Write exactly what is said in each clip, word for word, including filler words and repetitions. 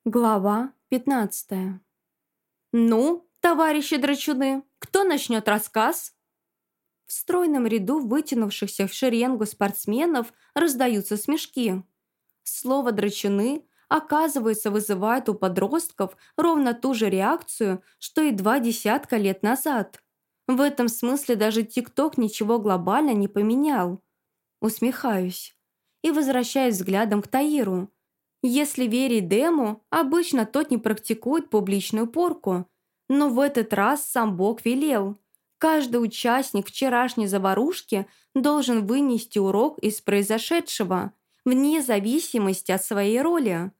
Глава пятнадцатая. «Ну, товарищи драчуны, кто начнет рассказ?» В стройном ряду вытянувшихся в шеренгу спортсменов раздаются смешки. Слово «драчуны» оказывается вызывает у подростков ровно ту же реакцию, что и два десятка лет назад. В этом смысле даже ТикТок ничего глобально не поменял. Усмехаюсь и возвращаюсь взглядом к Таиру. Если верить Дему, обычно тот не практикует публичную порку, но в этот раз сам Бог велел. Каждый участник вчерашней заварушки должен вынести урок из произошедшего, вне зависимости от своей роли.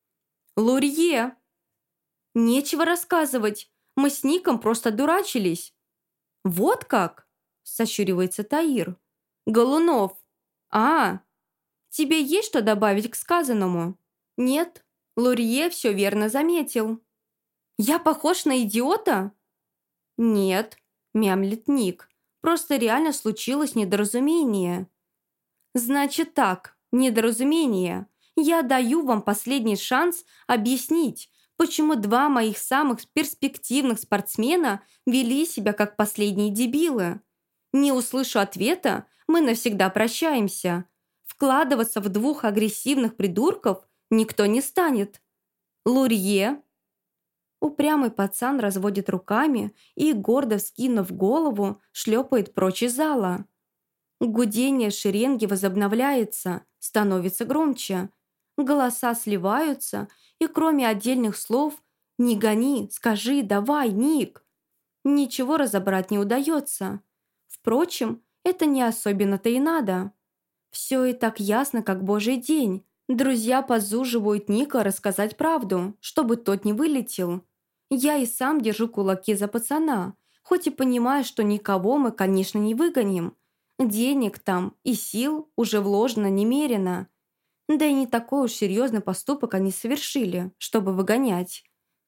«Лурье!» «Нечего рассказывать, мы с Ником просто дурачились». «Вот как?» – сощуривается Таир. «Голунов! А, тебе есть что добавить к сказанному?» «Нет, Лурье все верно заметил». «Я похож на идиота?» «Нет», – мямлит Ник. «Просто реально случилось недоразумение». «Значит так, недоразумение. Я даю вам последний шанс объяснить, почему два моих самых перспективных спортсмена вели себя как последние дебилы. Не услышу ответа, мы навсегда прощаемся. Вкладываться в двух агрессивных придурков никто не станет. Лурье». Упрямый пацан разводит руками и, гордо вскинув голову, шлепает прочь из зала. Гудение шеренги возобновляется, становится громче. Голоса сливаются, и кроме отдельных слов «не гони», «скажи», «давай», «ник» ничего разобрать не удается. Впрочем, это не особенно-то и надо. Все и так ясно, как божий день. Друзья подзуживают Ника рассказать правду, чтобы тот не вылетел. Я и сам держу кулаки за пацана, хоть и понимаю, что никого мы, конечно, не выгоним. Денег там и сил уже вложено немерено. Да и не такой уж серьезный поступок они совершили, чтобы выгонять.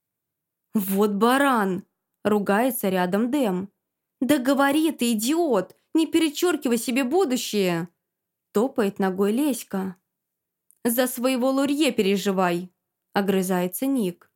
«Вот баран!» – ругается рядом Дэм. «Да говори ты, идиот! Не перечеркивай себе будущее!» – топает ногой Леська. «За своего Лурье переживай!» – огрызается Ник.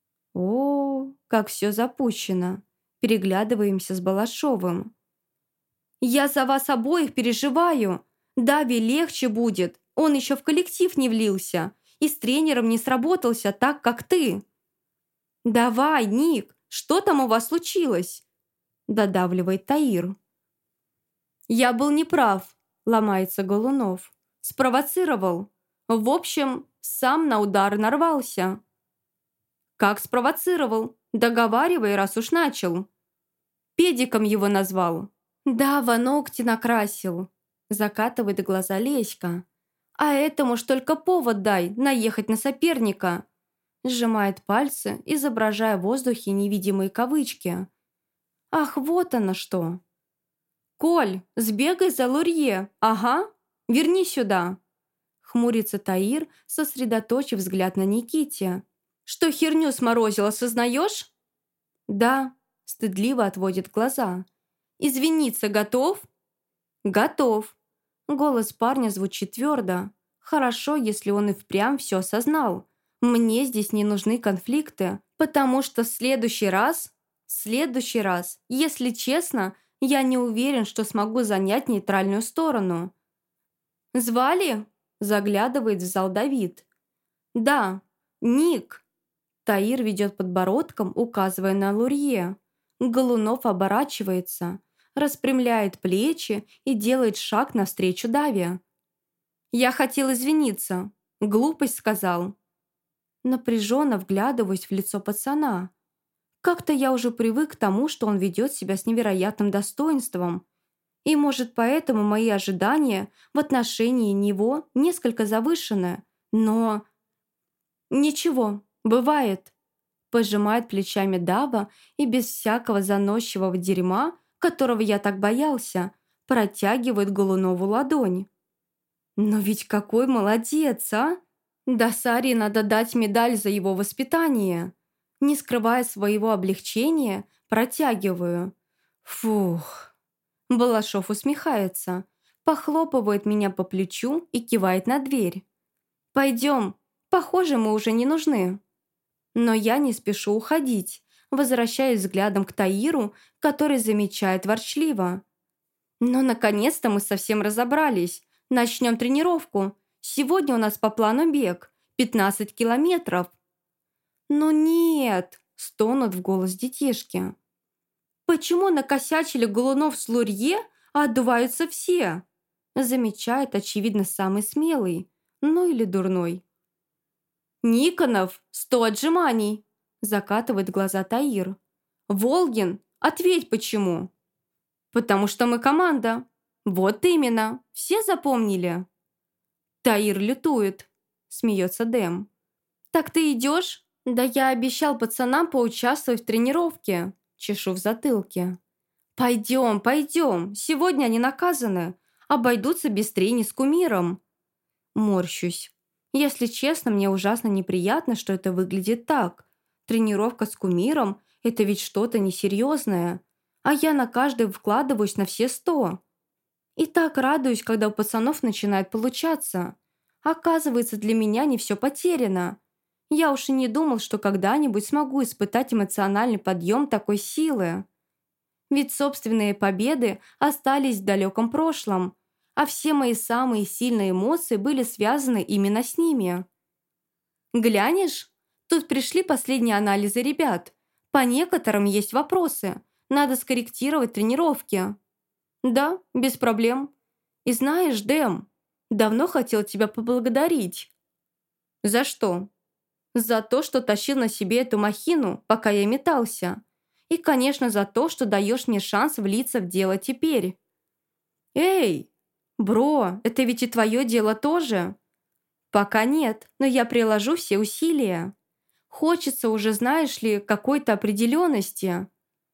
О, как все запущено. Переглядываемся с Балашовым. «Я за вас обоих переживаю. Даве легче будет. Он еще в коллектив не влился и с тренером не сработался так, как ты». «Давай, Ник, что там у вас случилось?» Додавливает Таир. «Я был неправ», ломается Голунов. «Спровоцировал. В общем, сам на удар нарвался». «Как спровоцировал? Договаривай, раз уж начал». «Педиком его назвал». «Дава ногти накрасил», закатывает глаза Леська. «А этому ж только повод дай наехать на соперника». Сжимает пальцы, изображая в воздухе невидимые кавычки. «Ах, вот оно что!» «Коль, сбегай за Лурье, ага, верни сюда!» Хмурится Таир, сосредоточив взгляд на Никите. «Что херню сморозил, осознаешь?» «Да», стыдливо отводит глаза. «Извиниться готов?» «Готов». Голос парня звучит твердо. Хорошо, если он и впрямь все осознал. Мне здесь не нужны конфликты, потому что в следующий раз, в следующий раз, если честно, я не уверен, что смогу занять нейтральную сторону. «Звали?» – заглядывает в зал Давид. «Да, Ник». Таир ведет подбородком, указывая на Лурье. Голунов оборачивается, распрямляет плечи и делает шаг навстречу Даве. «Я хотел извиниться. Глупость сказал». Напряженно вглядываюсь в лицо пацана. Как-то я уже привык к тому, что он ведет себя с невероятным достоинством. И, может, поэтому мои ожидания в отношении него несколько завышены. Но... «Ничего, бывает», – пожимает плечами Дава и без всякого заносчивого дерьма, которого я так боялся, протягивает Голунову ладонь. «Но ведь какой молодец, а! Дасаре надо дать медаль за его воспитание». Не скрывая своего облегчения, протягиваю. «Фух». Балашов усмехается, похлопывает меня по плечу и кивает на дверь. «Пойдем, похоже, мы уже не нужны». Но я не спешу уходить, возвращаясь взглядом к Таиру, который замечает ворчливо. «Ну, наконец-то мы совсем разобрались. Начнем тренировку. Сегодня у нас по плану бег. пятнадцать километров». «Ну нет!» – стонут в голос детишки. «Почему накосячили Голунов с Лурье, а отдуваются все?» Замечает, очевидно, самый смелый, ну или дурной. «Никонов, сто отжиманий!» Закатывает глаза Таир. «Волгин, ответь почему?» «Потому что мы команда». «Вот именно, все запомнили?» Таир лютует, смеется Дэм. «Так ты идешь?» «Да я обещал пацанам поучаствовать в тренировке», чешу в затылке. «Пойдем, пойдем, сегодня они наказаны, обойдутся без трени с кумиром». Морщусь. Если честно, мне ужасно неприятно, что это выглядит так. Тренировка с кумиром – это ведь что-то несерьезное, а я на каждый вкладываюсь на все сто. И так радуюсь, когда у пацанов начинает получаться. Оказывается, для меня не все потеряно. Я уж и не думал, что когда-нибудь смогу испытать эмоциональный подъем такой силы. Ведь собственные победы остались в далеком прошлом, а все мои самые сильные эмоции были связаны именно с ними. «Глянешь? Тут пришли последние анализы ребят. По некоторым есть вопросы. Надо скорректировать тренировки». «Да, без проблем. И знаешь, Дэм, давно хотел тебя поблагодарить». «За что?» «За то, что тащил на себе эту махину, пока я метался. И, конечно, за то, что даешь мне шанс влиться в дело теперь». «Эй, бро, это ведь и твое дело тоже?» «Пока нет, но я приложу все усилия. Хочется уже, знаешь ли, какой-то определенности».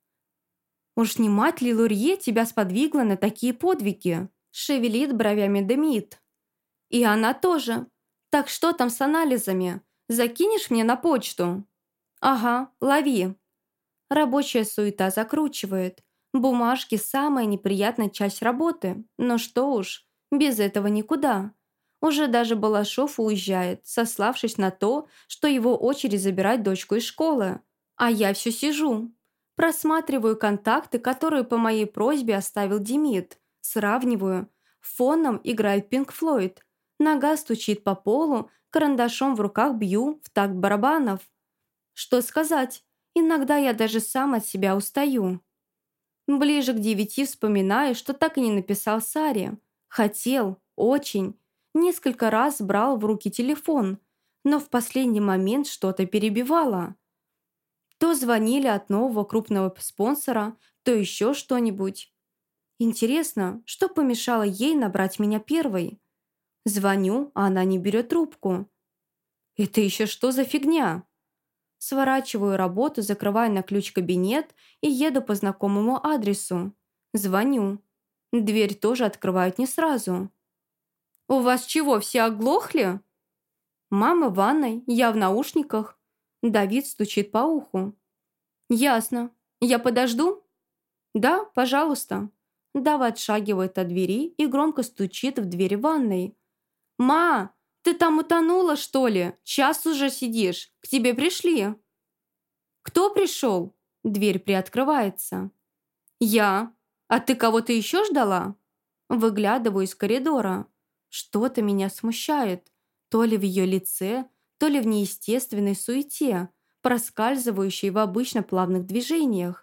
«Уж не мать ли Лурье тебя сподвигла на такие подвиги?» Шевелит бровями Демид. «И она тоже. Так что там с анализами? Закинешь мне на почту?» «Ага, лови». Рабочая суета закручивает. Бумажки – самая неприятная часть работы. Но что уж, без этого никуда. Уже даже Балашов уезжает, сославшись на то, что его очередь забирать дочку из школы. А я все сижу. Просматриваю контакты, которые по моей просьбе оставил Демид. Сравниваю. Фоном играет Пинк Флойд. Нога стучит по полу, карандашом в руках бью в такт барабанов. Что сказать? Иногда я даже сам от себя устаю. Ближе к девяти вспоминаю, что так и не написал Саре. Хотел, очень. Несколько раз брал в руки телефон, но в последний момент что-то перебивало. То звонили от нового крупного спонсора, то еще что-нибудь. Интересно, что помешало ей набрать меня первой? Звоню, а она не берет трубку. Это еще что за фигня? Сворачиваю работу, закрываю на ключ кабинет и еду по знакомому адресу. Звоню. Дверь тоже открывают не сразу. «У вас чего, все оглохли?» «Мама в ванной, я в наушниках». Давид стучит по уху. «Ясно. Я подожду?» «Да, пожалуйста». Дава отшагивает от двери и громко стучит в дверь ванной. «Ма, ты там утонула, что ли? Час уже сидишь. К тебе пришли». «Кто пришел?» Дверь приоткрывается. «Я. А ты кого-то еще ждала?» Выглядываю из коридора. Что-то меня смущает. То ли в ее лице, то ли в неестественной суете, проскальзывающей в обычно плавных движениях.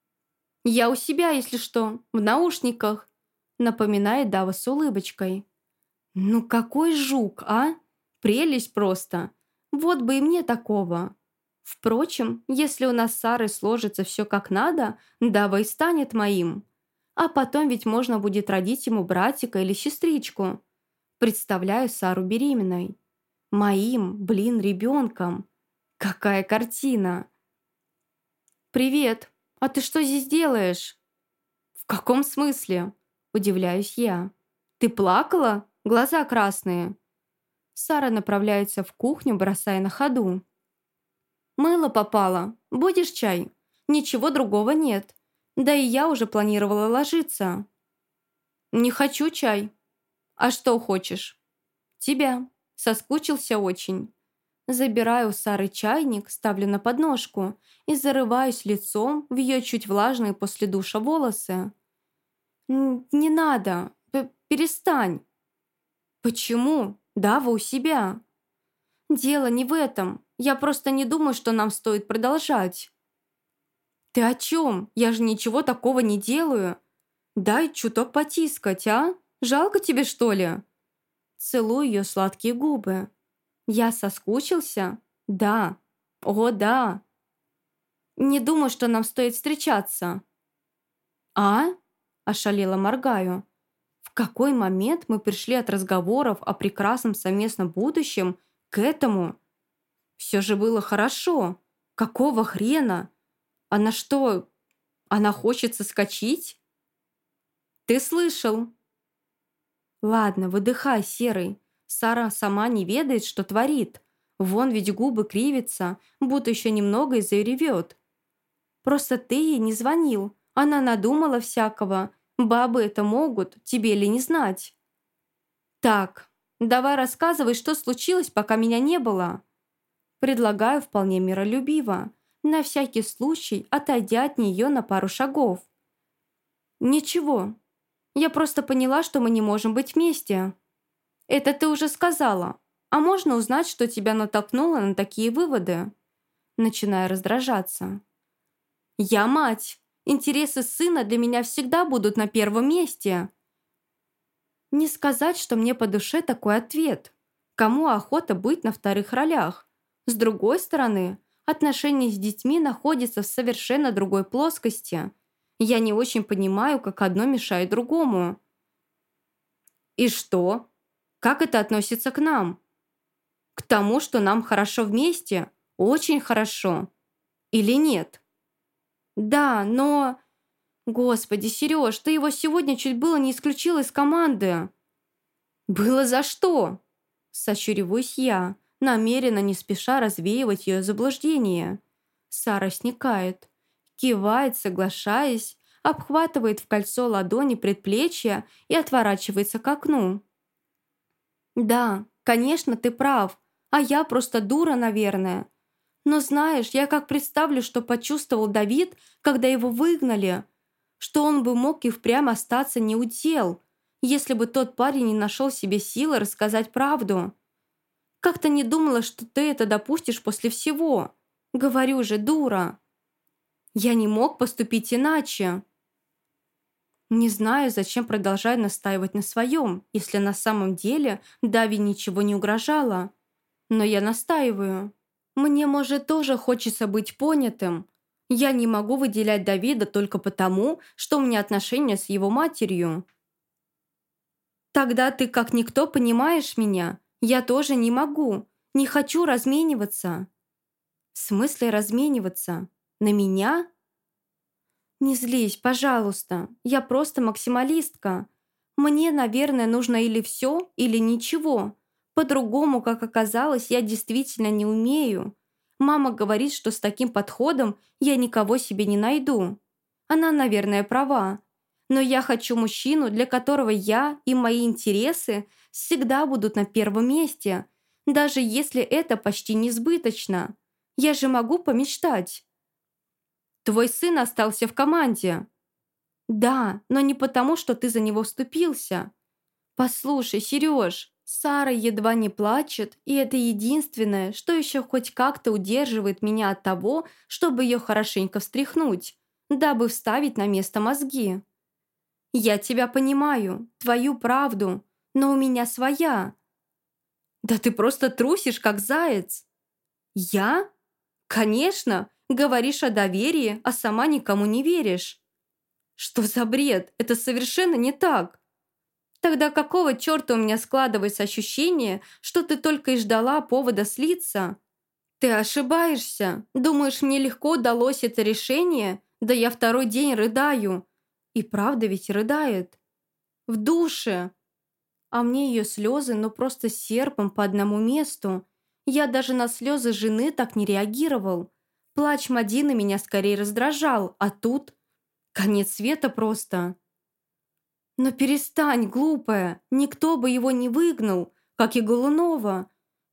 «Я у себя, если что, в наушниках», напоминает Дава с улыбочкой. «Ну какой жук, а? Прелесть просто. Вот бы и мне такого». Впрочем, если у нас с Сарой сложится все как надо, Дава и станет моим. А потом ведь можно будет родить ему братика или сестричку. Представляю Сару беременной. Моим, блин, ребенком. Какая картина! «Привет! А ты что здесь делаешь?» «В каком смысле?» – удивляюсь я. «Ты плакала? Глаза красные». Сара направляется в кухню, бросая на ходу. «Мыло попало. Будешь чай? Ничего другого нет. Да и я уже планировала ложиться». «Не хочу чай. А что хочешь?» «Тебя. Соскучился очень». Забираю у Сары чайник, ставлю на подножку и зарываюсь лицом в ее чуть влажные после душа волосы. «Н- «Не надо, п- перестань». «Почему? Дава у себя». «Дело не в этом. Я просто не думаю, что нам стоит продолжать». «Ты о чем? Я же ничего такого не делаю. Дай чуток потискать, а? Жалко тебе, что ли?» Целую ее сладкие губы. «Я соскучился?» «Да». «О, да». «Не думаю, что нам стоит встречаться». «А?» – ошалела моргаю. В какой момент мы пришли от разговоров о прекрасном совместном будущем к этому? Все же было хорошо. Какого хрена? Она что, она хочет соскочить? Ты слышал? Ладно, выдыхай, Серый. Сара сама не ведает, что творит. Вон ведь губы кривятся, будто еще немного и заревет. Просто ты ей не звонил. Она надумала всякого. Бабы это могут, тебе ли не знать? Так, давай рассказывай, что случилось, пока меня не было. Предлагаю вполне миролюбиво, на всякий случай отойдя от нее на пару шагов. Ничего, я просто поняла, что мы не можем быть вместе. Это ты уже сказала. А можно узнать, что тебя натолкнуло на такие выводы? Начинаю раздражаться. Я мать. Интересы сына для меня всегда будут на первом месте. Не сказать, что мне по душе такой ответ. Кому охота быть на вторых ролях? С другой стороны, отношения с детьми находятся в совершенно другой плоскости. Я не очень понимаю, как одно мешает другому. И что? Как это относится к нам? К тому, что нам хорошо вместе? Очень хорошо. Или нет? Да, но... Господи, Сереж, ты его сегодня чуть было не исключил из команды. Было за что? Сощуриваюсь я, намеренно не спеша развеивать ее заблуждение. Сара сникает, кивает, соглашаясь, обхватывает в кольцо ладони предплечья и отворачивается к окну. «Да, конечно, ты прав, а я просто дура, наверное. Но знаешь, я как представлю, что почувствовал Давид, когда его выгнали, что он бы мог и впрямь остаться не у дел, если бы тот парень не нашел себе силы рассказать правду. Как-то не думала, что ты это допустишь после всего. Говорю же, дура. Я не мог поступить иначе. Не знаю, зачем продолжать настаивать на своем, если на самом деле Дави ничего не угрожало. Но я настаиваю. Мне, может, тоже хочется быть понятым. Я не могу выделять Давида только потому, что у меня отношения с его матерью. Тогда ты как никто понимаешь меня. Я тоже не могу. Не хочу размениваться. В смысле размениваться? На меня? Не злись, пожалуйста. Я просто максималистка. Мне, наверное, нужно или все, или ничего. По-другому, как оказалось, я действительно не умею. Мама говорит, что с таким подходом я никого себе не найду. Она, наверное, права. Но я хочу мужчину, для которого я и мои интересы всегда будут на первом месте, даже если это почти несбыточно. Я же могу помечтать. Твой сын остался в команде. Да, но не потому, что ты за него вступился. Послушай, Сереж, Сара едва не плачет, и это единственное, что еще хоть как-то удерживает меня от того, чтобы ее хорошенько встряхнуть, дабы вставить на место мозги. Я тебя понимаю, твою правду, но у меня своя. Да ты просто трусишь, как заяц. Я? Конечно, говоришь о доверии, а сама никому не веришь. Что за бред? Это совершенно не так. Тогда какого черта у меня складывается ощущение, что ты только и ждала повода слиться? Ты ошибаешься. Думаешь, мне легко удалось это решение? Да я второй день рыдаю. И правда ведь рыдает. В душе. А мне ее слезы, ну просто серпом по одному месту. Я даже на слезы жены так не реагировал. Плач Мадины меня скорее раздражал, а тут... Конец света просто. Но перестань, глупая, никто бы его не выгнал, как и Голунова.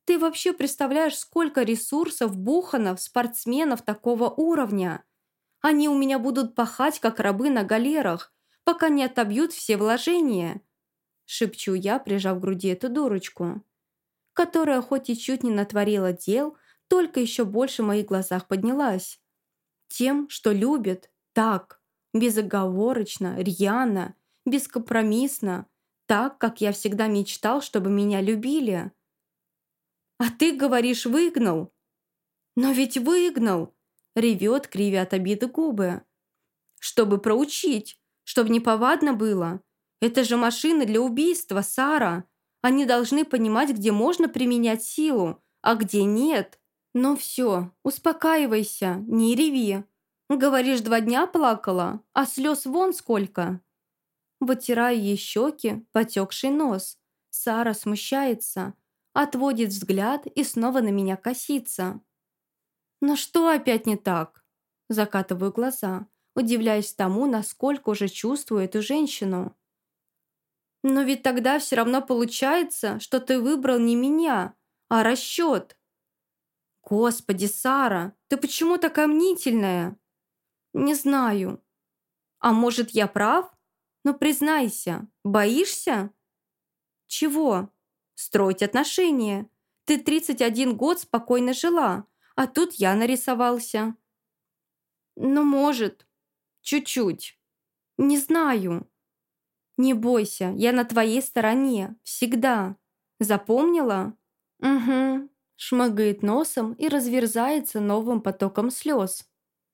Ты вообще представляешь, сколько ресурсов бухано в спортсменов такого уровня? Они у меня будут пахать, как рабы на галерах, пока не отобьют все вложения. Шепчу я, прижав к груди эту дурочку, которая хоть и чуть не натворила дел, только еще больше в моих глазах поднялась. Тем, что любит, так, безоговорочно, рьяно, бескомпромиссно, так, как я всегда мечтал, чтобы меня любили. А ты говоришь, выгнал? Но ведь выгнал! Ревет, кривя от обиды губы. Чтобы проучить, чтобы неповадно было. Это же машины для убийства, Сара. Они должны понимать, где можно применять силу, а где нет. Ну все, успокаивайся, не реви. Говоришь, два дня плакала, а слез вон сколько. Вытираю ей щеки, потекший нос. Сара смущается, отводит взгляд и снова на меня косится. «Но что опять не так?» Закатываю глаза, удивляясь тому, насколько уже чувствую эту женщину. «Но ведь тогда все равно получается, что ты выбрал не меня, а расчет». «Господи, Сара, ты почему такая мнительная?» «Не знаю. А может, я прав? Но признайся, боишься?» «Чего? Строить отношения. Ты тридцать один год спокойно жила, а тут я нарисовался». «Ну, может. Чуть-чуть. Не знаю». «Не бойся, я на твоей стороне. Всегда. Запомнила?» «Угу». Шмыгает носом и разверзается новым потоком слез.